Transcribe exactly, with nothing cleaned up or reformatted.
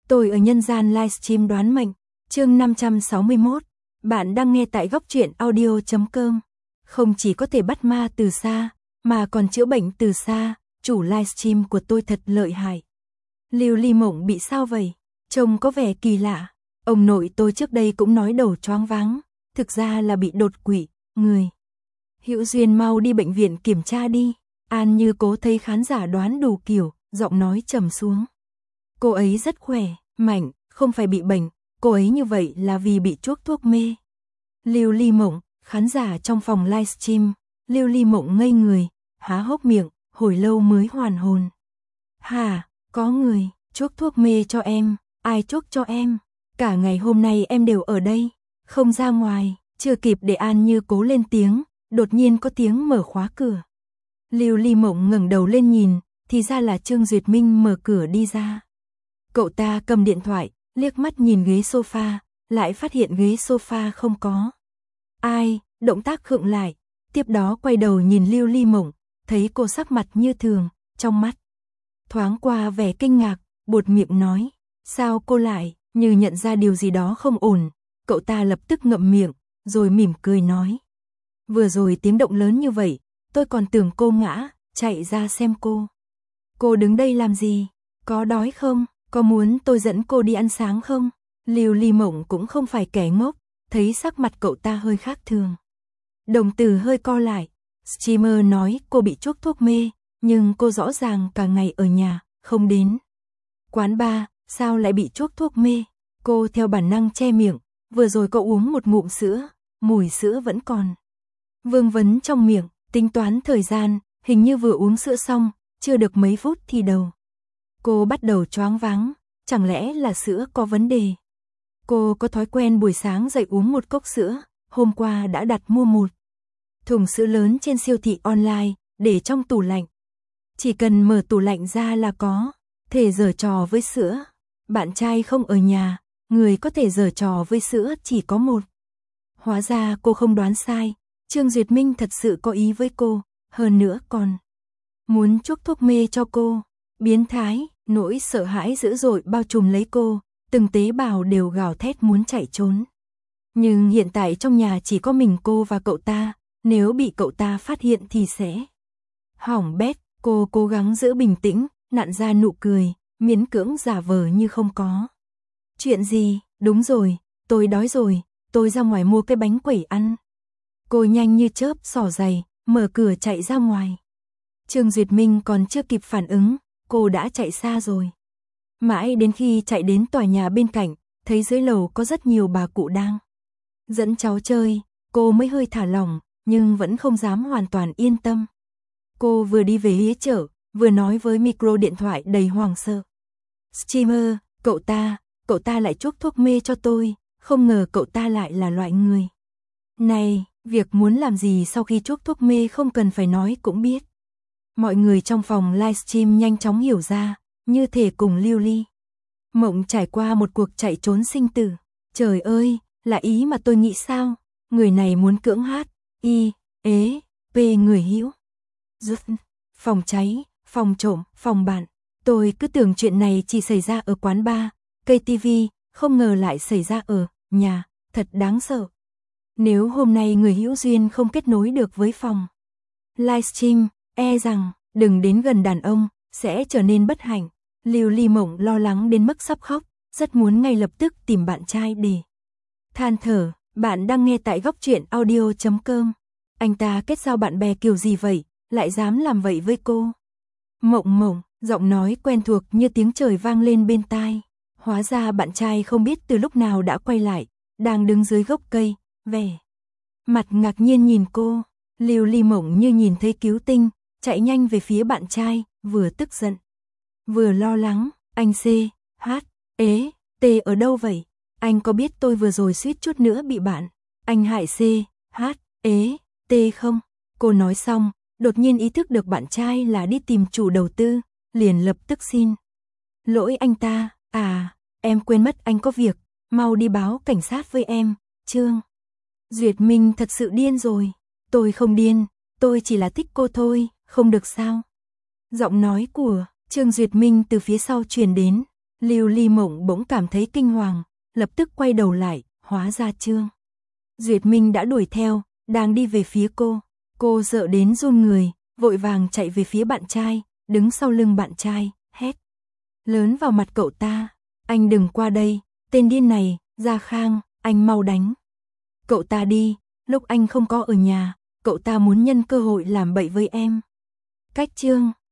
Tôi ở nhân gian livestream đoán mệnh, chương năm trăm sáu mươi mốt. Bạn đang nghe tại góc truyện audio chấm com. Không chỉ có thể bắt ma từ xa, mà còn chữa bệnh từ xa, chủ livestream của tôi thật lợi hại. Lưu Ly Mộng bị sao vậy? Trông có vẻ kỳ lạ. Ông nội tôi trước đây cũng nói đầu choáng váng, thực ra là bị đột quỵ, người. Hữu Duyên mau đi bệnh viện kiểm tra đi. An Như Cố thấy khán giả đoán đủ kiểu, giọng nói trầm xuống. Cô ấy rất khỏe, mạnh, không phải bị bệnh, cô ấy như vậy là vì bị chuốc thuốc mê. Lưu Ly Mộng, khán giả trong phòng livestream, Lưu Ly Mộng ngây người, há hốc miệng, hồi lâu mới hoàn hồn. Hả, có người, chuốc thuốc mê cho em, ai chuốc cho em? Cả ngày hôm nay em đều ở đây, không ra ngoài, chưa kịp để An Như Cố lên tiếng, đột nhiên có tiếng mở khóa cửa. Lưu Ly Mộng ngẩng đầu lên nhìn, thì ra là Trương Duyệt Minh mở cửa đi ra. Cậu ta cầm điện thoại, liếc mắt nhìn ghế sofa, lại phát hiện ghế sofa không có ai, động tác khựng lại, tiếp đó quay đầu nhìn Lưu Ly Mộng, thấy cô sắc mặt như thường, trong mắt thoáng qua vẻ kinh ngạc, buột miệng nói, sao cô lại, như nhận ra điều gì đó không ổn, cậu ta lập tức ngậm miệng, rồi mỉm cười nói. Vừa rồi tiếng động lớn như vậy, tôi còn tưởng cô ngã, chạy ra xem cô. Cô đứng đây làm gì? Có đói không? Có muốn tôi dẫn cô đi ăn sáng không? Lưu Ly Mộng cũng không phải kẻ ngốc, thấy sắc mặt cậu ta hơi khác thường. Đồng tử hơi co lại, streamer nói cô bị chuốc thuốc mê, nhưng cô rõ ràng cả ngày ở nhà, không đến quán bar, sao lại bị chuốc thuốc mê? Cô theo bản năng che miệng, vừa rồi cậu uống một ngụm sữa, mùi sữa vẫn còn vương vấn trong miệng, tính toán thời gian, hình như vừa uống sữa xong, chưa được mấy phút thì đầu cô bắt đầu choáng váng, chẳng lẽ là sữa có vấn đề? Cô có thói quen buổi sáng dậy uống một cốc sữa, hôm qua đã đặt mua một thùng sữa lớn trên siêu thị online, để trong tủ lạnh. Chỉ cần mở tủ lạnh ra là có thể giở trò với sữa. Bạn trai không ở nhà, người có thể giở trò với sữa chỉ có một. Hóa ra cô không đoán sai, Trương Duyệt Minh thật sự có ý với cô, hơn nữa còn muốn chuốc thuốc mê cho cô. Biến thái, nỗi sợ hãi dữ dội bao trùm lấy cô, từng tế bào đều gào thét muốn chạy trốn. Nhưng hiện tại trong nhà chỉ có mình cô và cậu ta, nếu bị cậu ta phát hiện thì sẽ hỏng bét. Cô cố gắng giữ bình tĩnh, nặn ra nụ cười, miễn cưỡng giả vờ như không có chuyện gì. Đúng rồi, tôi đói rồi, tôi ra ngoài mua cái bánh quẩy ăn. Cô nhanh như chớp xỏ giày, mở cửa chạy ra ngoài. Trương Duyệt Minh còn chưa kịp phản ứng, cô đã chạy xa rồi. Mãi đến khi chạy đến tòa nhà bên cạnh, thấy dưới lầu có rất nhiều bà cụ đang dẫn cháu chơi, cô mới hơi thả lỏng, nhưng vẫn không dám hoàn toàn yên tâm. Cô vừa đi về phía chợ, vừa nói với micro điện thoại đầy hoảng sợ. Streamer, cậu ta, cậu ta lại chuốc thuốc mê cho tôi, không ngờ cậu ta lại là loại người này, việc muốn làm gì sau khi chuốc thuốc mê không cần phải nói cũng biết. Mọi người trong phòng livestream nhanh chóng hiểu ra, như thể cùng Lưu Ly Mộng trải qua một cuộc chạy trốn sinh tử. Trời ơi, là ý mà tôi nghĩ sao? Người này muốn cưỡng hát, y, ế, p người hữu. Rút, phòng cháy, phòng trộm, phòng bạn. Tôi cứ tưởng chuyện này chỉ xảy ra ở quán bar, cây tivi, không ngờ lại xảy ra ở nhà, thật đáng sợ. Nếu hôm nay người hữu duyên không kết nối được với phòng livestream, e rằng đừng đến gần đàn ông, sẽ trở nên bất hạnh. Lưu Ly Mộng lo lắng đến mức sắp khóc, rất muốn ngay lập tức tìm bạn trai để than thở. Bạn đang nghe tại góc truyện audio chấm com. Anh ta kết giao bạn bè kiểu gì vậy, lại dám làm vậy với cô? Mộng Mộng, giọng nói quen thuộc như tiếng trời vang lên bên tai. Hóa ra bạn trai không biết từ lúc nào đã quay lại, đang đứng dưới gốc cây, vẻ mặt ngạc nhiên nhìn cô. Lưu Ly Mộng như nhìn thấy cứu tinh, chạy nhanh về phía bạn trai, vừa tức giận, vừa lo lắng. Anh C, H, ế, T ở đâu vậy? Anh có biết tôi vừa rồi suýt chút nữa bị bạn anh hại C, H, ế, T không? Cô nói xong, đột nhiên ý thức được bạn trai là đi tìm chủ đầu tư, liền lập tức xin lỗi anh ta. À, em quên mất anh có việc, mau đi báo cảnh sát với em. Trương Duyệt Minh thật sự điên rồi. Tôi không điên, tôi chỉ là thích cô thôi, không được sao? Giọng nói của Trương Duyệt Minh từ phía sau truyền đến. Lưu Ly Mộng bỗng cảm thấy kinh hoàng, lập tức quay đầu lại, hóa ra Trương Duyệt Minh đã đuổi theo, đang đi về phía cô. Cô sợ đến run người, vội vàng chạy về phía bạn trai, đứng sau lưng bạn trai, hét lớn vào mặt cậu ta. Anh đừng qua đây, tên điên này, Gia Khang, anh mau đánh cậu ta đi, lúc anh không có ở nhà, cậu ta muốn nhân cơ hội làm bậy với em. Cách Trương